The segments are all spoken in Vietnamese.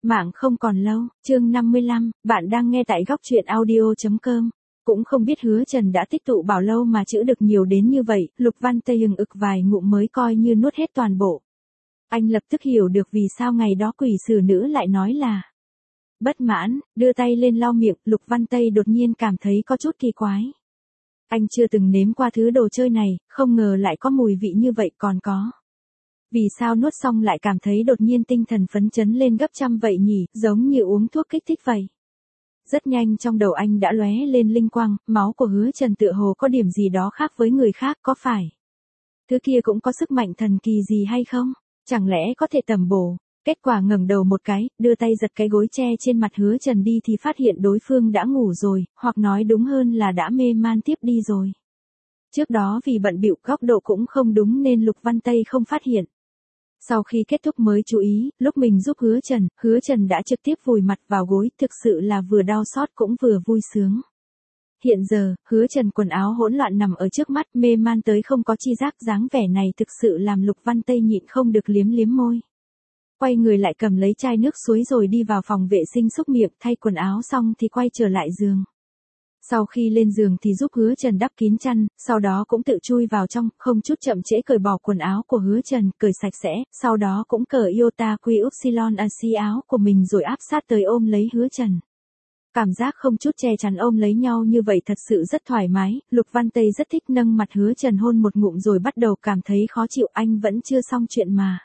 Mạng không còn lâu, chương 55, bạn đang nghe tại góc truyện audio.com. Cũng không biết Hứa Trần đã tích tụ bao lâu mà chữ được nhiều đến như vậy, Lục Văn Tây hừng ực vài ngụm mới coi như nuốt hết toàn bộ. Anh lập tức hiểu được vì sao ngày đó quỷ sử nữ lại nói là bất mãn, đưa tay lên lau miệng, Lục Văn Tây đột nhiên cảm thấy có chút kỳ quái. Anh chưa từng nếm qua thứ đồ chơi này, không ngờ lại có mùi vị như vậy còn có. Vì sao nuốt xong lại cảm thấy đột nhiên tinh thần phấn chấn lên gấp trăm vậy nhỉ, giống như uống thuốc kích thích vậy. Rất nhanh trong đầu anh đã lóe lên linh quang, máu của Hứa Trần tựa hồ có điểm gì đó khác với người khác, có phải thứ kia cũng có sức mạnh thần kỳ gì hay không? Chẳng lẽ có thể tầm bổ? Kết quả ngẩng đầu một cái, đưa tay giật cái gối che trên mặt Hứa Trần đi thì phát hiện đối phương đã ngủ rồi, hoặc nói đúng hơn là đã mê man tiếp đi rồi. Trước đó vì bận bịu góc độ cũng không đúng nên Lục Văn Tây không phát hiện. Sau khi kết thúc mới chú ý, lúc mình giúp Hứa Trần đã trực tiếp vùi mặt vào gối, thực sự là vừa đau xót cũng vừa vui sướng. Hiện giờ, Hứa Trần quần áo hỗn loạn nằm ở trước mắt, mê man tới không có chi giác, dáng vẻ này thực sự làm Lục Văn Tây nhịn không được liếm môi. Quay người lại cầm lấy chai nước suối rồi đi vào phòng vệ sinh xúc miệng, thay quần áo xong thì quay trở lại giường. Sau khi lên giường thì giúp Hứa Trần đắp kín chăn, sau đó cũng tự chui vào trong, không chút chậm trễ cởi bỏ quần áo của Hứa Trần, cởi sạch sẽ, sau đó cũng cởi Iota Quy Upsilon AC áo của mình rồi áp sát tới ôm lấy Hứa Trần. Cảm giác không chút che chắn ôm lấy nhau như vậy thật sự rất thoải mái, Lục Văn Tây rất thích nâng mặt Hứa Trần hôn một ngụm rồi bắt đầu cảm thấy khó chịu, anh vẫn chưa xong chuyện mà.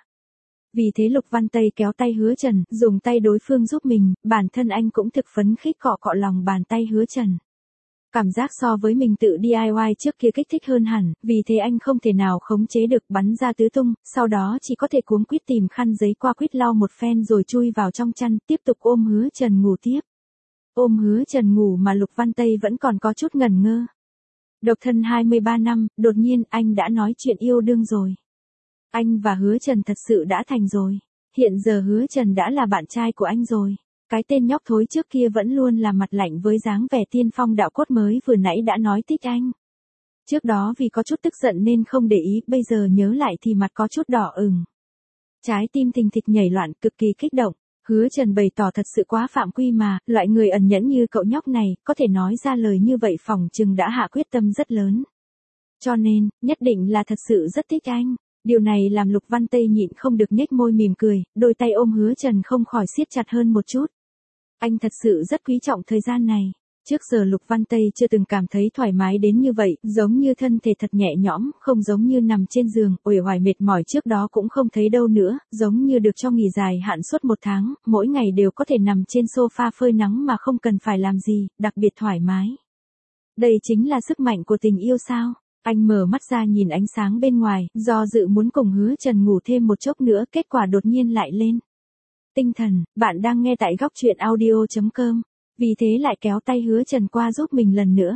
Vì thế Lục Văn Tây kéo tay Hứa Trần, dùng tay đối phương giúp mình, bản thân anh cũng thực phấn khích cọ cọ lòng bàn tay Hứa Trần. Cảm giác so với mình tự DIY trước kia kích thích hơn hẳn, vì thế anh không thể nào khống chế được bắn ra tứ tung, sau đó chỉ có thể cuống quýt tìm khăn giấy qua quýt lau một phen rồi chui vào trong chăn, tiếp tục ôm Hứa Trần ngủ tiếp. Ôm Hứa Trần ngủ mà Lục Văn Tây vẫn còn có chút ngẩn ngơ. Độc thân 23 năm, đột nhiên anh đã nói chuyện yêu đương rồi. Anh và Hứa Trần thật sự đã thành rồi. Hiện giờ Hứa Trần đã là bạn trai của anh rồi. Cái tên nhóc thối trước kia vẫn luôn là mặt lạnh với dáng vẻ tiên phong đạo cốt mới vừa nãy đã nói thích anh. Trước đó vì có chút tức giận nên không để ý, bây giờ nhớ lại thì mặt có chút đỏ ửng. Trái tim thình thịch nhảy loạn, cực kỳ kích động. Hứa Trần bày tỏ thật sự quá phạm quy mà, loại người ẩn nhẫn như cậu nhóc này, có thể nói ra lời như vậy phỏng chừng đã hạ quyết tâm rất lớn. Cho nên, nhất định là thật sự rất thích anh. Điều này làm Lục Văn Tây nhịn không được nhếch môi mỉm cười, đôi tay ôm Hứa Trần không khỏi siết chặt hơn một chút. Anh thật sự rất quý trọng thời gian này. Trước giờ Lục Văn Tây chưa từng cảm thấy thoải mái đến như vậy, giống như thân thể thật nhẹ nhõm, không giống như nằm trên giường, uể oải mệt mỏi trước đó cũng không thấy đâu nữa, giống như được cho nghỉ dài hạn suốt một tháng, mỗi ngày đều có thể nằm trên sofa phơi nắng mà không cần phải làm gì, đặc biệt thoải mái. Đây chính là sức mạnh của tình yêu sao? Anh mở mắt ra nhìn ánh sáng bên ngoài, do dự muốn cùng Hứa Trần ngủ thêm một chốc nữa, kết quả đột nhiên lại lên tinh thần, bạn đang nghe tại góc truyện audio.com, vì thế lại kéo tay Hứa Trần qua giúp mình lần nữa.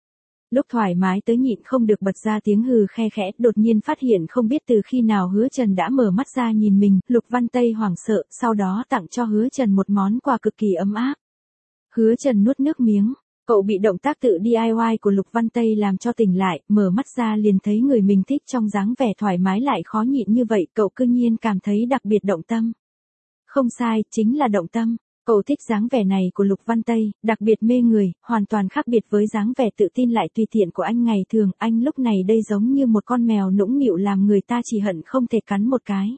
Lúc thoải mái tới nhịn không được bật ra tiếng hừ khe khẽ, đột nhiên phát hiện không biết từ khi nào Hứa Trần đã mở mắt ra nhìn mình, Lục Văn Tây hoảng sợ, sau đó tặng cho Hứa Trần một món quà cực kỳ ấm áp. Hứa Trần nuốt nước miếng, cậu bị động tác tự DIY của Lục Văn Tây làm cho tỉnh lại, mở mắt ra liền thấy người mình thích trong dáng vẻ thoải mái lại khó nhịn như vậy, cậu cư nhiên cảm thấy đặc biệt động tâm. Không sai, chính là động tâm. Cậu thích dáng vẻ này của Lục Văn Tây, đặc biệt mê người, hoàn toàn khác biệt với dáng vẻ tự tin lại tùy tiện của anh ngày thường, anh lúc này đây giống như một con mèo nũng nịu làm người ta chỉ hận không thể cắn một cái.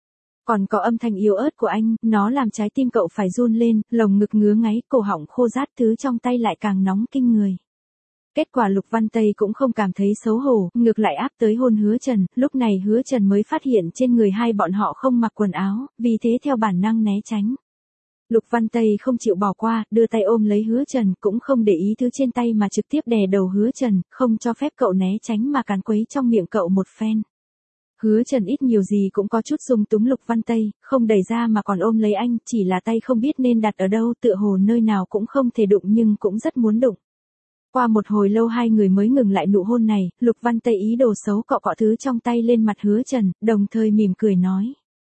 Còn có âm thanh yếu ớt của anh, nó làm trái tim cậu phải run lên, lồng ngực ngứa ngáy, cổ họng khô rát, thứ trong tay lại càng nóng kinh người. Kết quả Lục Văn Tây cũng không cảm thấy xấu hổ, ngược lại áp tới hôn Hứa Trần, lúc này Hứa Trần mới phát hiện trên người hai bọn họ không mặc quần áo, vì thế theo bản năng né tránh. Lục Văn Tây không chịu bỏ qua, đưa tay ôm lấy Hứa Trần, cũng không để ý thứ trên tay mà trực tiếp đè đầu Hứa Trần, không cho phép cậu né tránh mà cắn quấy trong miệng cậu một phen. Hứa Trần ít nhiều gì cũng có chút dung túng Lục Văn Tây, không đẩy ra mà còn ôm lấy anh, chỉ là tay không biết nên đặt ở đâu, tựa hồ nơi nào cũng không thể đụng nhưng cũng rất muốn đụng. Qua một hồi lâu hai người mới ngừng lại nụ hôn này, Lục Văn Tây ý đồ xấu cọ cọ thứ trong tay lên mặt Hứa Trần, đồng thời mỉm cười nói.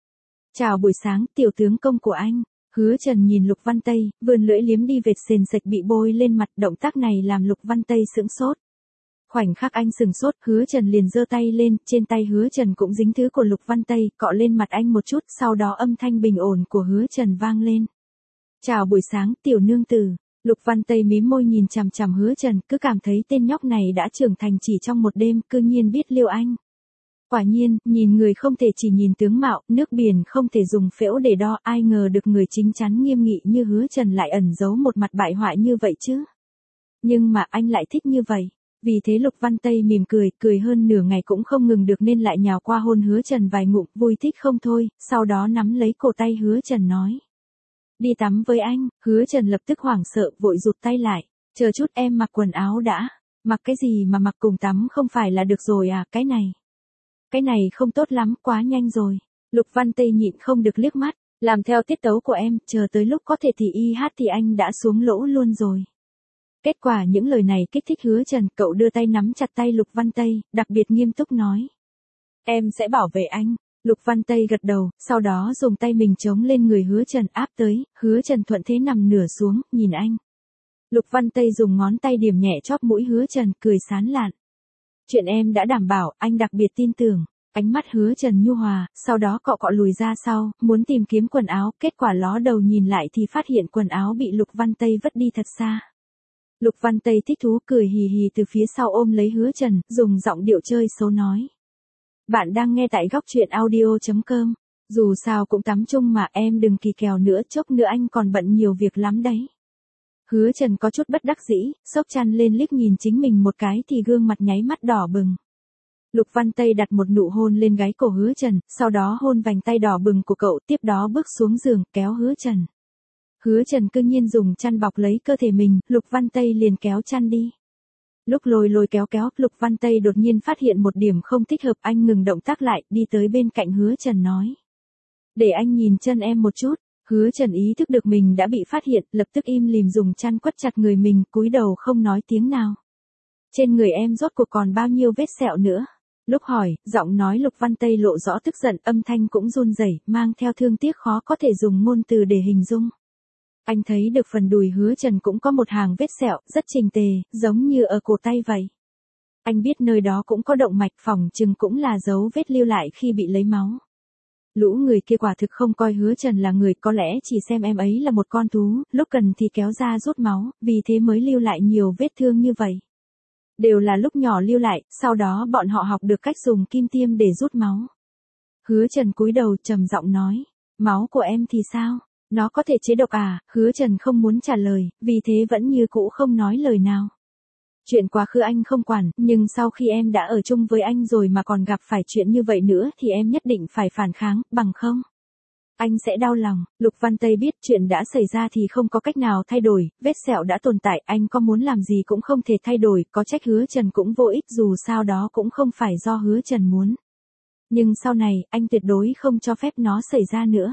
Chào buổi sáng, tiểu tướng công của anh. Hứa Trần nhìn Lục Văn Tây, vươn lưỡi liếm đi vệt sền sệt bị bôi lên mặt, động tác này làm Lục Văn Tây sững sốt. Khoảnh khắc anh sừng sốt, Hứa Trần liền giơ tay lên, trên tay Hứa Trần cũng dính thứ của Lục Văn Tây, cọ lên mặt anh một chút, sau đó âm thanh bình ổn của Hứa Trần vang lên. Chào buổi sáng tiểu nương tử. Lục Văn Tây mím môi nhìn chằm chằm Hứa Trần, cứ cảm thấy tên nhóc này đã trưởng thành chỉ trong một đêm, cư nhiên biết liêu anh. Quả nhiên, nhìn người không thể chỉ nhìn tướng mạo, nước biển không thể dùng phễu để đo, ai ngờ được người chính chắn nghiêm nghị như Hứa Trần lại ẩn giấu một mặt bại hoại như vậy chứ. Nhưng mà anh lại thích như vậy. Vì thế Lục Văn Tây mỉm cười hơn nửa ngày cũng không ngừng được nên lại nhào qua hôn Hứa Trần vài ngụm, vui thích không thôi, sau đó nắm lấy cổ tay Hứa Trần nói. Đi tắm với anh. Hứa Trần lập tức hoảng sợ, vội rụt tay lại. Chờ chút em mặc quần áo đã. Mặc cái gì mà mặc cùng tắm không phải là được rồi à, cái này. Cái này không tốt lắm, quá nhanh rồi. Lục Văn Tây nhịn không được liếc mắt. Làm theo tiết tấu của em, chờ tới lúc có thể thì y hát thì anh đã xuống lỗ luôn rồi. Kết quả những lời này kích thích Hứa Trần, cậu đưa tay nắm chặt tay Lục Văn Tây, đặc biệt nghiêm túc nói. Em sẽ bảo vệ anh. Lục Văn Tây gật đầu, sau đó dùng tay mình chống lên người Hứa Trần áp tới, Hứa Trần thuận thế nằm nửa xuống, nhìn anh. Lục Văn Tây dùng ngón tay điểm nhẹ chóp mũi Hứa Trần, cười sán lạn. Chuyện em đã đảm bảo, anh đặc biệt tin tưởng. Ánh mắt Hứa Trần nhu hòa, sau đó cọ cọ lùi ra sau, muốn tìm kiếm quần áo, kết quả ló đầu nhìn lại thì phát hiện quần áo bị Lục Văn Tây vứt đi thật xa. Lục Văn Tây thích thú cười hì hì từ phía sau ôm lấy Hứa Trần, dùng giọng điệu chơi xấu nói. Bạn đang nghe tại góc truyện audio.com. Dù sao cũng tắm chung mà em đừng kỳ kèo nữa, chốc nữa anh còn bận nhiều việc lắm đấy. Hứa Trần có chút bất đắc dĩ, xốc chăn lên liếc nhìn chính mình một cái thì gương mặt nháy mắt đỏ bừng. Lục Văn Tây đặt một nụ hôn lên gáy cổ Hứa Trần, sau đó hôn vành tay đỏ bừng của cậu, tiếp đó bước xuống giường kéo Hứa Trần. Hứa Trần cương nhiên dùng chăn bọc lấy cơ thể mình, Lục Văn Tây liền kéo chăn đi. Lúc lôi kéo, Lục Văn Tây đột nhiên phát hiện một điểm không thích hợp, anh ngừng động tác lại, đi tới bên cạnh Hứa Trần nói. Để anh nhìn chân em một chút. Hứa Trần ý thức được mình đã bị phát hiện, lập tức im lìm dùng chăn quất chặt người mình, cúi đầu không nói tiếng nào. Trên người em rốt cuộc còn bao nhiêu vết sẹo nữa? Lúc hỏi, giọng nói Lục Văn Tây lộ rõ tức giận, âm thanh cũng run rẩy, mang theo thương tiếc khó có thể dùng ngôn từ để hình dung. Anh thấy được phần đùi Hứa Trần cũng có một hàng vết sẹo, rất trình tề, giống như ở cổ tay vậy. Anh biết nơi đó cũng có động mạch, phỏng chừng cũng là dấu vết lưu lại khi bị lấy máu. Lũ người kia quả thực không coi Hứa Trần là người, có lẽ chỉ xem em ấy là một con thú, lúc cần thì kéo ra rút máu, vì thế mới lưu lại nhiều vết thương như vậy. Đều là lúc nhỏ lưu lại, sau đó bọn họ học được cách dùng kim tiêm để rút máu. Hứa Trần cúi đầu trầm giọng nói, máu của em thì sao? Nó có thể chế độc à? Hứa Trần không muốn trả lời, vì thế vẫn như cũ không nói lời nào. Chuyện quá khứ anh không quản, nhưng sau khi em đã ở chung với anh rồi mà còn gặp phải chuyện như vậy nữa thì em nhất định phải phản kháng, bằng không? Anh sẽ đau lòng. Lục Văn Tây biết chuyện đã xảy ra thì không có cách nào thay đổi, vết sẹo đã tồn tại, anh có muốn làm gì cũng không thể thay đổi, có trách Hứa Trần cũng vô ích, dù sao đó cũng không phải do Hứa Trần muốn. Nhưng sau này, anh tuyệt đối không cho phép nó xảy ra nữa.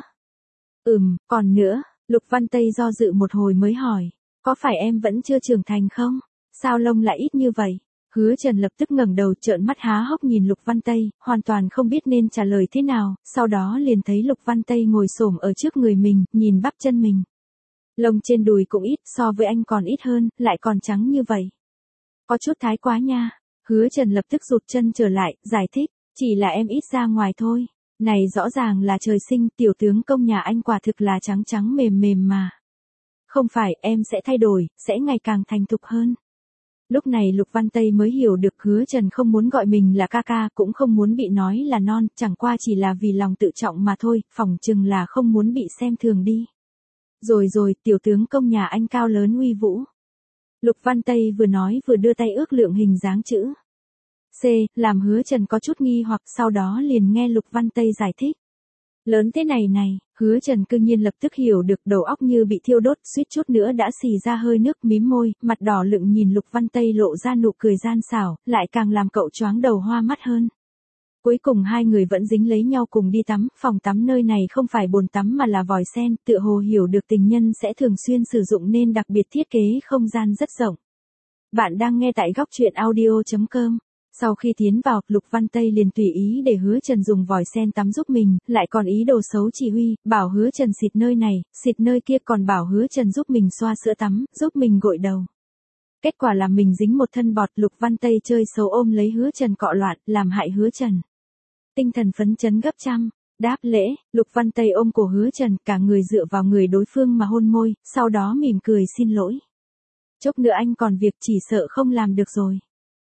Còn nữa, Lục Văn Tây do dự một hồi mới hỏi, có phải em vẫn chưa trưởng thành không? Sao lông lại ít như vậy? Hứa Trần lập tức ngẩng đầu trợn mắt há hốc nhìn Lục Văn Tây, hoàn toàn không biết nên trả lời thế nào, sau đó liền thấy Lục Văn Tây ngồi xổm ở trước người mình, nhìn bắp chân mình. Lông trên đùi cũng ít, so với anh còn ít hơn, lại còn trắng như vậy. Có chút thái quá nha. Hứa Trần lập tức rụt chân trở lại, giải thích, chỉ là em ít ra ngoài thôi. Này rõ ràng là trời sinh, tiểu tướng công nhà anh quả thực là trắng trắng mềm mềm mà. Không phải, em sẽ thay đổi, sẽ ngày càng thành thục hơn. Lúc này Lục Văn Tây mới hiểu được Hứa Trần không muốn gọi mình là ca ca, cũng không muốn bị nói là non, chẳng qua chỉ là vì lòng tự trọng mà thôi, phỏng chừng là không muốn bị xem thường đi. Rồi, tiểu tướng công nhà anh cao lớn uy vũ. Lục Văn Tây vừa nói vừa đưa tay ước lượng hình dáng chữ C, làm Hứa Trần có chút nghi hoặc, sau đó liền nghe Lục Văn Tây giải thích. Lớn thế này, Hứa Trần cương nhiên lập tức hiểu được, đầu óc như bị thiêu đốt, suýt chút nữa đã xì ra hơi nước, mím môi, mặt đỏ lựng nhìn Lục Văn Tây lộ ra nụ cười gian xảo, lại càng làm cậu choáng đầu hoa mắt hơn. Cuối cùng hai người vẫn dính lấy nhau cùng đi tắm, phòng tắm nơi này không phải bồn tắm mà là vòi sen, tựa hồ hiểu được tình nhân sẽ thường xuyên sử dụng nên đặc biệt thiết kế không gian rất rộng. Bạn đang nghe tại góc truyện audio.com. Sau khi tiến vào, Lục Văn Tây liền tùy ý để Hứa Trần dùng vòi sen tắm giúp mình, lại còn ý đồ xấu chỉ huy, bảo Hứa Trần xịt nơi này, xịt nơi kia, còn bảo Hứa Trần giúp mình xoa sữa tắm, giúp mình gội đầu. Kết quả là mình dính một thân bọt, Lục Văn Tây chơi xấu ôm lấy Hứa Trần cọ loạn, làm hại Hứa Trần. Tinh thần phấn chấn gấp trăm. Đáp lễ, Lục Văn Tây ôm cổ Hứa Trần, cả người dựa vào người đối phương mà hôn môi, sau đó mỉm cười xin lỗi. Chốc nữa anh còn việc chỉ sợ không làm được rồi.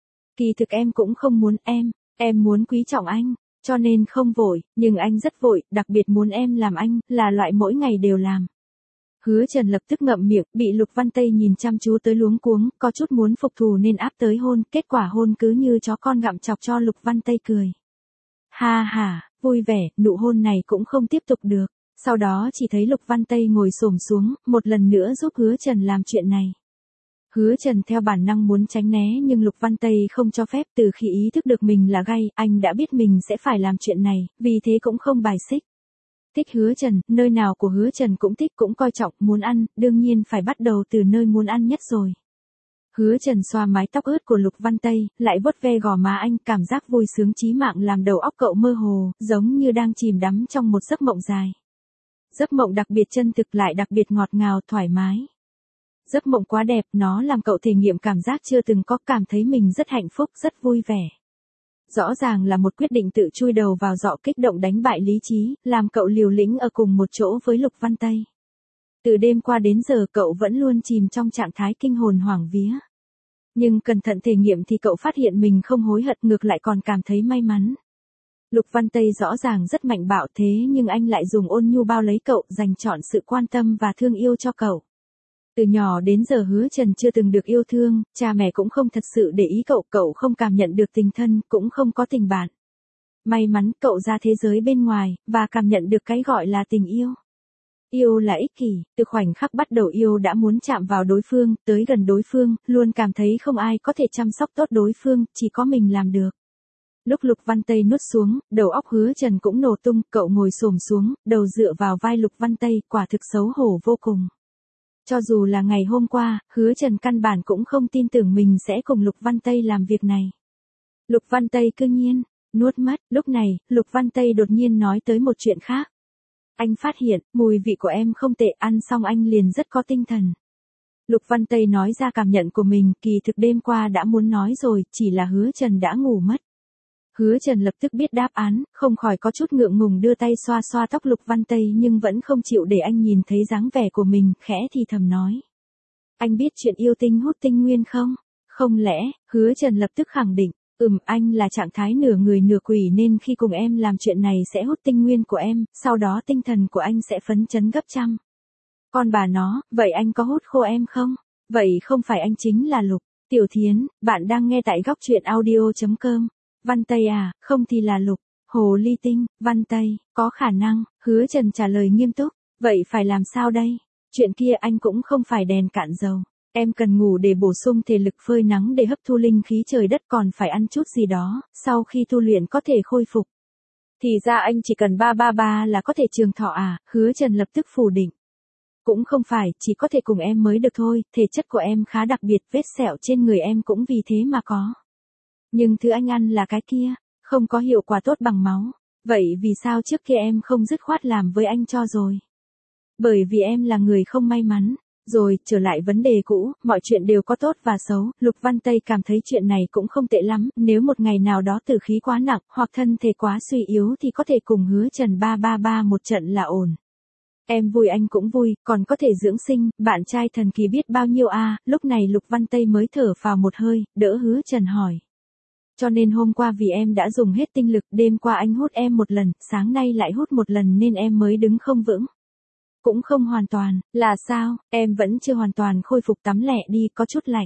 Kỳ thực em cũng không muốn em muốn quý trọng anh, cho nên không vội, nhưng anh rất vội, đặc biệt muốn em làm anh, là loại mỗi ngày đều làm. Hứa Trần lập tức ngậm miệng, bị Lục Văn Tây nhìn chăm chú tới luống cuống, có chút muốn phục thù nên áp tới hôn, kết quả hôn cứ như chó con gặm chọc cho Lục Văn Tây cười. Ha ha, vui vẻ, nụ hôn này cũng không tiếp tục được. Sau đó chỉ thấy Lục Văn Tây ngồi xổm xuống, một lần nữa giúp Hứa Trần làm chuyện này. Hứa Trần theo bản năng muốn tránh né nhưng Lục Văn Tây không cho phép, từ khi ý thức được mình là gay, anh đã biết mình sẽ phải làm chuyện này, vì thế cũng không bài xích. Thích Hứa Trần, nơi nào của Hứa Trần cũng thích cũng coi trọng, muốn ăn, đương nhiên phải bắt đầu từ nơi muốn ăn nhất rồi. Hứa Trần xoa mái tóc ướt của Lục Văn Tây, lại vuốt ve gò má anh, cảm giác vui sướng chí mạng làm đầu óc cậu mơ hồ, giống như đang chìm đắm trong một giấc mộng dài. Giấc mộng đặc biệt chân thực lại đặc biệt ngọt ngào thoải mái. Giấc mộng quá đẹp, nó làm cậu thể nghiệm cảm giác chưa từng có, cảm thấy mình rất hạnh phúc, rất vui vẻ. Rõ ràng là một quyết định tự chui đầu vào giọ kích động đánh bại lý trí, làm cậu liều lĩnh ở cùng một chỗ với Lục Văn Tây. Từ đêm qua đến giờ cậu vẫn luôn chìm trong trạng thái kinh hồn hoảng vía. Nhưng cẩn thận thể nghiệm thì cậu phát hiện mình không hối hận, ngược lại còn cảm thấy may mắn. Lục Văn Tây rõ ràng rất mạnh bạo thế nhưng anh lại dùng ôn nhu bao lấy cậu, dành trọn sự quan tâm và thương yêu cho cậu. Từ nhỏ đến giờ Hứa Trần chưa từng được yêu thương, cha mẹ cũng không thật sự để ý cậu, cậu không cảm nhận được tình thân, cũng không có tình bạn. May mắn cậu ra thế giới bên ngoài, và cảm nhận được cái gọi là tình yêu. Yêu là ích kỷ, từ khoảnh khắc bắt đầu yêu đã muốn chạm vào đối phương, tới gần đối phương, luôn cảm thấy không ai có thể chăm sóc tốt đối phương, chỉ có mình làm được. Lúc Lục Văn Tây nuốt xuống, đầu óc Hứa Trần cũng nổ tung, cậu ngồi xổm xuống, đầu dựa vào vai Lục Văn Tây, quả thực xấu hổ vô cùng. Cho dù là ngày hôm qua, Hứa Trần căn bản cũng không tin tưởng mình sẽ cùng Lục Văn Tây làm việc này. Lục Văn Tây cương nhiên, nuốt mất, lúc này, Lục Văn Tây đột nhiên nói tới một chuyện khác. Anh phát hiện, mùi vị của em không tệ, ăn xong anh liền rất có tinh thần. Lục Văn Tây nói ra cảm nhận của mình, kỳ thực đêm qua đã muốn nói rồi, chỉ là Hứa Trần đã ngủ mất. Hứa Trần lập tức biết đáp án, không khỏi có chút ngượng ngùng đưa tay xoa xoa tóc Lục Văn Tây nhưng vẫn không chịu để anh nhìn thấy dáng vẻ của mình, khẽ thì thầm nói. Anh biết chuyện yêu tinh hút tinh nguyên không? Không lẽ, Hứa Trần lập tức khẳng định, anh là trạng thái nửa người nửa quỷ nên khi cùng em làm chuyện này sẽ hút tinh nguyên của em, sau đó tinh thần của anh sẽ phấn chấn gấp trăm. Con bà nó, vậy anh có hút khô em không? Vậy không phải anh chính là Lục. Tiểu Thiến, bạn đang nghe tại góc truyện audio.com. Văn Tây à, không thì là Lục. Hồ ly tinh, Văn Tây, có khả năng, Hứa Trần trả lời nghiêm túc. Vậy phải làm sao đây? Chuyện kia anh cũng không phải đèn cạn dầu. Em cần ngủ để bổ sung thể lực, phơi nắng để hấp thu linh khí trời đất, còn phải ăn chút gì đó, sau khi tu luyện có thể khôi phục. Thì ra anh chỉ cần 333 là có thể trường thọ à? Hứa Trần lập tức phủ định. Cũng không phải, chỉ có thể cùng em mới được thôi, thể chất của em khá đặc biệt, vết sẹo trên người em cũng vì thế mà có. Nhưng thứ anh ăn là cái kia, không có hiệu quả tốt bằng máu. Vậy vì sao trước kia em không dứt khoát làm với anh cho rồi? Bởi vì em là người không may mắn. Rồi, trở lại vấn đề cũ, mọi chuyện đều có tốt và xấu, Lục Văn Tây cảm thấy chuyện này cũng không tệ lắm, nếu một ngày nào đó tử khí quá nặng, hoặc thân thể quá suy yếu thì có thể cùng Hứa Trần 333 một trận là ổn. Em vui anh cũng vui, còn có thể dưỡng sinh, bạn trai thần kỳ biết bao nhiêu à, lúc này Lục Văn Tây mới thở phào một hơi, đỡ Hứa Trần hỏi. Cho nên hôm qua vì em đã dùng hết tinh lực, đêm qua anh hút em một lần, sáng nay lại hút một lần nên em mới đứng không vững. Cũng không hoàn toàn, là sao, em vẫn chưa hoàn toàn khôi phục, tắm lẹ đi, có chút lạnh.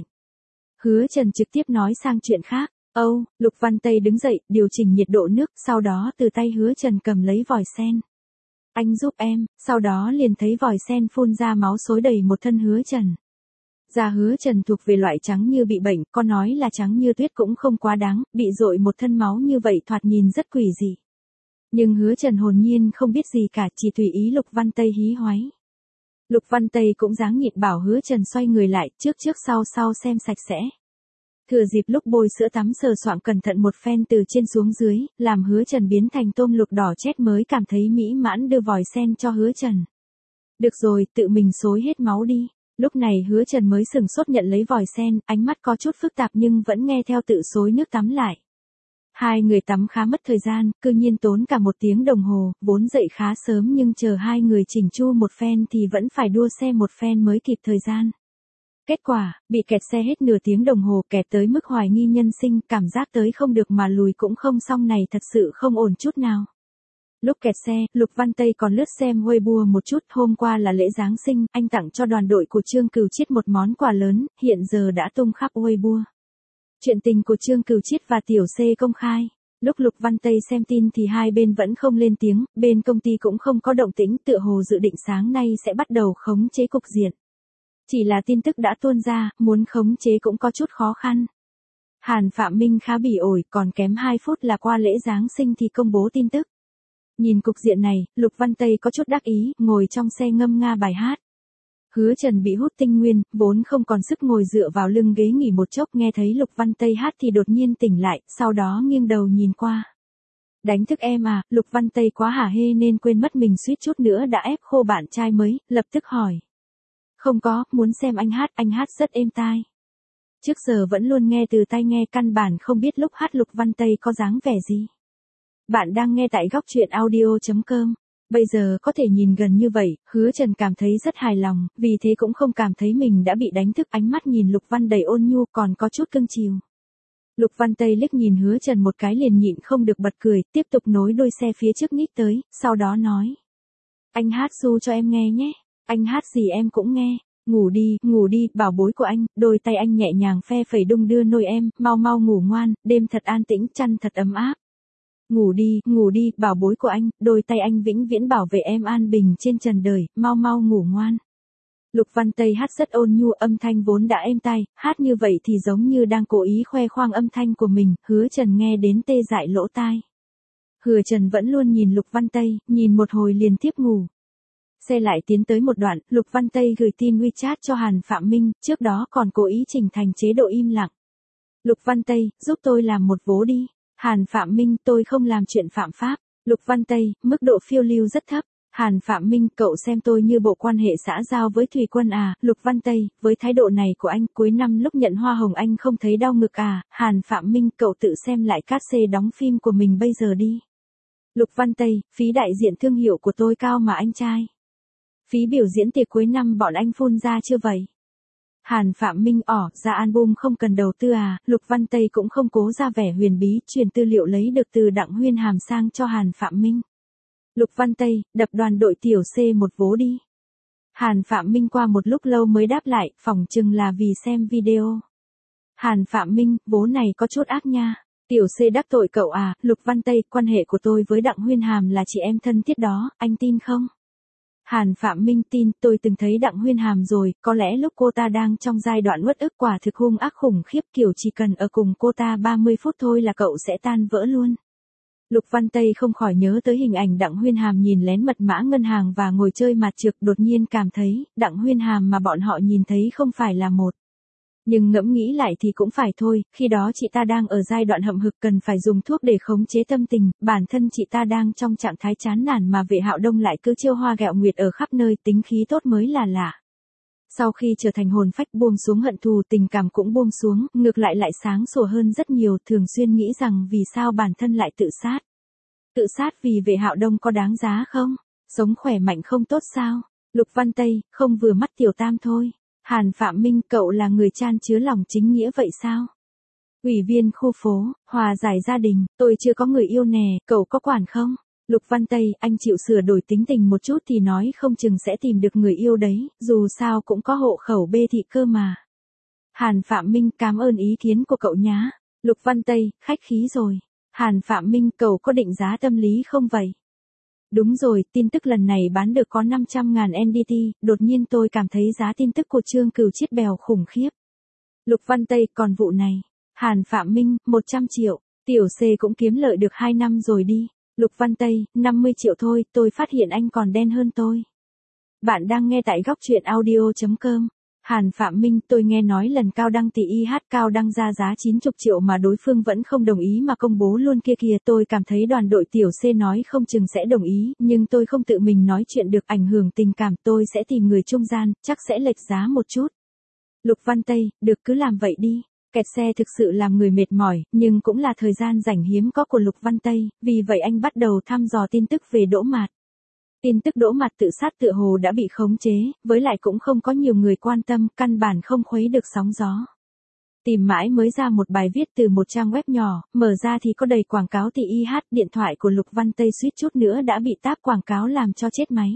Hứa Trần trực tiếp nói sang chuyện khác. Lục Văn Tây đứng dậy, điều chỉnh nhiệt độ nước, sau đó từ tay Hứa Trần cầm lấy vòi sen. Anh giúp em, sau đó liền thấy vòi sen phun ra máu xối đầy một thân Hứa Trần. Da Hứa Trần thuộc về loại trắng như bị bệnh, có nói là trắng như tuyết cũng không quá đáng, bị dội một thân máu như vậy thoạt nhìn rất quỷ dị. Nhưng Hứa Trần hồn nhiên không biết gì cả, chỉ tùy ý Lục Văn Tây hí hoáy. Lục Văn Tây cũng dáng nhịn bảo Hứa Trần xoay người lại, trước sau xem sạch sẽ. Thừa dịp lúc bôi sữa tắm sờ soạng cẩn thận một phen từ trên xuống dưới, làm Hứa Trần biến thành tôm lục đỏ chét mới cảm thấy mỹ mãn, đưa vòi sen cho Hứa Trần. Được rồi, tự mình xối hết máu đi. Lúc này Hứa Trần mới sừng sốt nhận lấy vòi sen, ánh mắt có chút phức tạp nhưng vẫn nghe theo tự xối nước tắm lại. Hai người tắm khá mất thời gian, cư nhiên tốn cả 1 tiếng đồng hồ, vốn dậy khá sớm nhưng chờ hai người chỉnh chu một phen thì vẫn phải đua xe một phen mới kịp thời gian. Kết quả, bị kẹt xe hết nửa tiếng đồng hồ, kẹt tới mức hoài nghi nhân sinh, cảm giác tới không được mà lùi cũng không xong này thật sự không ổn chút nào. Lúc kẹt xe, Lục Văn Tây còn lướt xem Weibo một chút, hôm qua là lễ Giáng sinh, anh tặng cho đoàn đội của Trương Cửu Chiết một món quà lớn, hiện giờ đã tung khắp Weibo. Chuyện tình của Trương Cửu Chiết và Tiểu C công khai. Lúc Lục Văn Tây xem tin thì hai bên vẫn không lên tiếng, bên công ty cũng không có động tĩnh, tựa hồ dự định sáng nay sẽ bắt đầu khống chế cục diện. Chỉ là tin tức đã tuôn ra, muốn khống chế cũng có chút khó khăn. Hàn Phạm Minh khá bỉ ổi, còn kém 2 phút là qua lễ Giáng sinh thì công bố tin tức. Nhìn cục diện này, Lục Văn Tây có chút đắc ý, ngồi trong xe ngâm nga bài hát. Hứa Trần bị hút tinh nguyên, vốn không còn sức ngồi dựa vào lưng ghế nghỉ một chốc, nghe thấy Lục Văn Tây hát thì đột nhiên tỉnh lại, sau đó nghiêng đầu nhìn qua. Đánh thức em à, Lục Văn Tây quá hả hê nên quên mất mình suýt chút nữa đã ép khô bạn trai mới, lập tức hỏi. Không có, muốn xem anh hát rất êm tai. Trước giờ vẫn luôn nghe từ tai nghe, căn bản không biết lúc hát Lục Văn Tây có dáng vẻ gì. Bạn đang nghe tại góc truyện audio.com. Bây giờ có thể nhìn gần như vậy, Hứa Trần cảm thấy rất hài lòng, vì thế cũng không cảm thấy mình đã bị đánh thức, ánh mắt nhìn Lục Văn đầy ôn nhu còn có chút cưng chiều. Lục Văn Tây liếc nhìn Hứa Trần một cái liền nhịn không được bật cười, tiếp tục nối đuôi xe phía trước nhích tới, sau đó nói. Anh hát ru cho em nghe nhé, anh hát gì em cũng nghe. Ngủ đi, bảo bối của anh, đôi tay anh nhẹ nhàng phe phẩy đung đưa nôi em, mau mau ngủ ngoan, đêm thật an tĩnh, chăn thật ấm áp. Ngủ đi, bảo bối của anh, đôi tay anh vĩnh viễn bảo vệ em an bình trên trần đời, mau mau ngủ ngoan. Lục Văn Tây hát rất ôn nhu, âm thanh vốn đã êm tai, hát như vậy thì giống như đang cố ý khoe khoang âm thanh của mình, Hứa Trần nghe đến tê dại lỗ tai. Hứa Trần vẫn luôn nhìn Lục Văn Tây, nhìn một hồi liền tiếp ngủ. Xe lại tiến tới một đoạn, Lục Văn Tây gửi tin WeChat cho Hàn Phạm Minh, trước đó còn cố ý chỉnh thành chế độ im lặng. Lục Văn Tây, giúp tôi làm một vố đi. Hàn Phạm Minh, tôi không làm chuyện phạm pháp. Lục Văn Tây, mức độ phiêu lưu rất thấp. Hàn Phạm Minh, cậu xem tôi như bộ quan hệ xã giao với Thủy Quân à. Lục Văn Tây, với thái độ này của anh, cuối năm lúc nhận hoa hồng anh không thấy đau ngực à. Hàn Phạm Minh, cậu tự xem lại cát xê đóng phim của mình bây giờ đi. Lục Văn Tây, phí đại diện thương hiệu của tôi cao mà anh trai. Phí biểu diễn tiệc cuối năm bọn anh phun ra chưa vậy? Hàn Phạm Minh, ra album không cần đầu tư à. Lục Văn Tây cũng không cố ra vẻ huyền bí, truyền tư liệu lấy được từ Đặng Huyên Hàm sang cho Hàn Phạm Minh. Lục Văn Tây, đập đoàn đội Tiểu C một vố đi. Hàn Phạm Minh qua một lúc lâu mới đáp lại, phỏng chừng là vì xem video. Hàn Phạm Minh, vố này có chút ác nha. Tiểu C đắc tội cậu à. Lục Văn Tây, quan hệ của tôi với Đặng Huyên Hàm là chị em thân thiết đó, anh tin không? Hàn Phạm Minh tin, tôi từng thấy Đặng Huyên Hàm rồi, có lẽ lúc cô ta đang trong giai đoạn uất ức quả thực hung ác khủng khiếp, kiểu chỉ cần ở cùng cô ta 30 phút thôi là cậu sẽ tan vỡ luôn. Lục Văn Tây không khỏi nhớ tới hình ảnh Đặng Huyên Hàm nhìn lén mật mã ngân hàng và ngồi chơi mặt trược, đột nhiên cảm thấy, Đặng Huyên Hàm mà bọn họ nhìn thấy không phải là một. Nhưng ngẫm nghĩ lại thì cũng phải thôi, khi đó chị ta đang ở giai đoạn hậm hực cần phải dùng thuốc để khống chế tâm tình, bản thân chị ta đang trong trạng thái chán nản mà Vệ Hạo Đông lại cứ trêu hoa ghẹo nguyệt ở khắp nơi, tính khí tốt mới là lạ. Sau khi trở thành hồn phách buông xuống hận thù, tình cảm cũng buông xuống, ngược lại lại sáng sủa hơn rất nhiều, thường xuyên nghĩ rằng vì sao bản thân lại tự sát. Tự sát vì Vệ Hạo Đông có đáng giá không? Sống khỏe mạnh không tốt sao? Lục Văn Tây, không vừa mắt Tiểu Tam thôi. Hàn Phạm Minh, cậu là người chan chứa lòng chính nghĩa vậy sao? Ủy viên khu phố, hòa giải gia đình, tôi chưa có người yêu nè, cậu có quản không? Lục Văn Tây, anh chịu sửa đổi tính tình một chút thì nói không chừng sẽ tìm được người yêu đấy, dù sao cũng có hộ khẩu bê thị cơ mà. Hàn Phạm Minh, cảm ơn ý kiến của cậu nhá. Lục Văn Tây, khách khí rồi. Hàn Phạm Minh, cậu có định giá tâm lý không vậy? Đúng rồi, tin tức lần này bán được có 500.000 NDT, đột nhiên tôi cảm thấy giá tin tức của Trương Cửu Chiết bèo khủng khiếp. Lục Văn Tây, còn vụ này. Hàn Phạm Minh, 100 triệu, Tiểu C cũng kiếm lợi được 2 năm rồi đi. Lục Văn Tây, 50 triệu thôi, tôi phát hiện anh còn đen hơn tôi. Bạn đang nghe tại góc truyện audio.com. Hàn Phạm Minh, tôi nghe nói lần Cao Đăng tỷ y hát Cao Đăng ra giá 90 triệu mà đối phương vẫn không đồng ý mà công bố luôn kia kìa, tôi cảm thấy đoàn đội Tiểu C nói không chừng sẽ đồng ý, nhưng tôi không tự mình nói chuyện được, ảnh hưởng tình cảm, tôi sẽ tìm người trung gian, chắc sẽ lệch giá một chút. Lục Văn Tây, được cứ làm vậy đi. Kẹt xe thực sự làm người mệt mỏi, nhưng cũng là thời gian rảnh hiếm có của Lục Văn Tây, vì vậy anh bắt đầu thăm dò tin tức về Đỗ Mạt. Tin tức Đỗ Mạt tự sát tựa hồ đã bị khống chế, với lại cũng không có nhiều người quan tâm, căn bản không khuấy được sóng gió. Tìm mãi mới ra một bài viết từ một trang web nhỏ, mở ra thì có đầy quảng cáo thì điện thoại của Lục Văn Tây suýt chút nữa đã bị táp quảng cáo làm cho chết máy.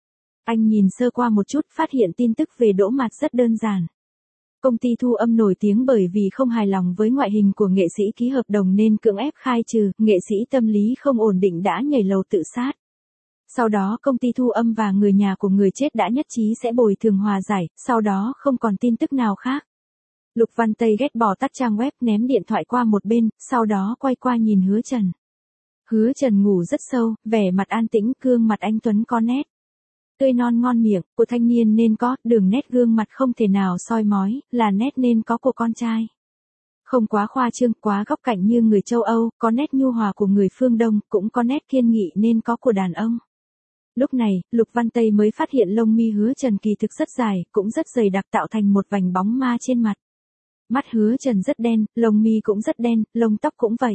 Anh nhìn sơ qua một chút, phát hiện tin tức về Đỗ Mạt rất đơn giản. Công ty thu âm nổi tiếng bởi vì không hài lòng với ngoại hình của nghệ sĩ ký hợp đồng nên cưỡng ép khai trừ, nghệ sĩ tâm lý không ổn định đã nhảy lầu tự sát. Sau đó công ty thu âm và người nhà của người chết đã nhất trí sẽ bồi thường hòa giải, sau đó không còn tin tức nào khác. Lục Văn Tây ghét bỏ tắt trang web, ném điện thoại qua một bên, sau đó quay qua nhìn Hứa Trần. Hứa Trần ngủ rất sâu, vẻ mặt an tĩnh, gương mặt anh tuấn có nét tươi non ngon miệng, của thanh niên nên có, đường nét gương mặt không thể nào soi mói, là nét nên có của con trai. Không quá khoa trương, quá góc cạnh như người châu Âu, có nét nhu hòa của người phương Đông, cũng có nét kiên nghị nên có của đàn ông. Lúc này, Lục Văn Tây mới phát hiện lông mi Hứa Trần kỳ thực rất dài, cũng rất dày đặc tạo thành một vành bóng ma trên mặt. Mắt Hứa Trần rất đen, lông mi cũng rất đen, lông tóc cũng vậy.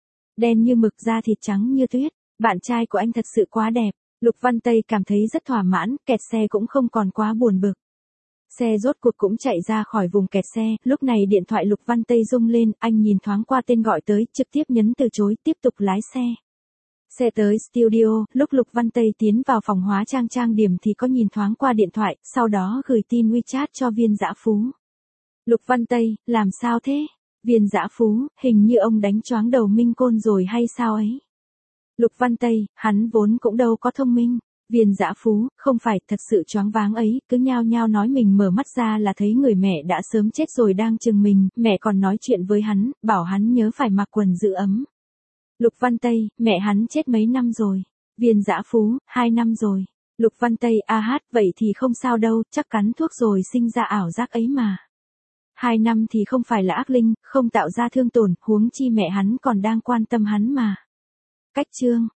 Đen như mực, da thịt trắng như tuyết, bạn trai của anh thật sự quá đẹp. Lục Văn Tây cảm thấy rất thỏa mãn, kẹt xe cũng không còn quá buồn bực. Xe rốt cuộc cũng chạy ra khỏi vùng kẹt xe, lúc này điện thoại Lục Văn Tây rung lên, anh nhìn thoáng qua tên gọi tới, trực tiếp nhấn từ chối, tiếp tục lái xe. Xe tới studio, lúc Lục Văn Tây tiến vào phòng hóa trang điểm thì có nhìn thoáng qua điện thoại, sau đó gửi tin WeChat cho Viên Dã Phú. Lục Văn Tây, làm sao thế? Viên Dã Phú, hình như ông đánh choáng đầu Minh Côn rồi hay sao ấy? Lục Văn Tây, hắn vốn cũng đâu có thông minh. Viên Dã Phú, không phải, thật sự choáng váng ấy, cứ nhao nhao nói mình mở mắt ra là thấy người mẹ đã sớm chết rồi đang chừng mình, mẹ còn nói chuyện với hắn, bảo hắn nhớ phải mặc quần giữ ấm. Lục Văn Tây, mẹ hắn chết mấy năm rồi? Viên Dã Phú, 2 năm rồi. Lục Văn Tây, vậy thì không sao đâu, chắc cắn thuốc rồi sinh ra ảo giác ấy mà. 2 năm thì không phải là ác linh, không tạo ra thương tổn, huống chi mẹ hắn còn đang quan tâm hắn mà. Cách chương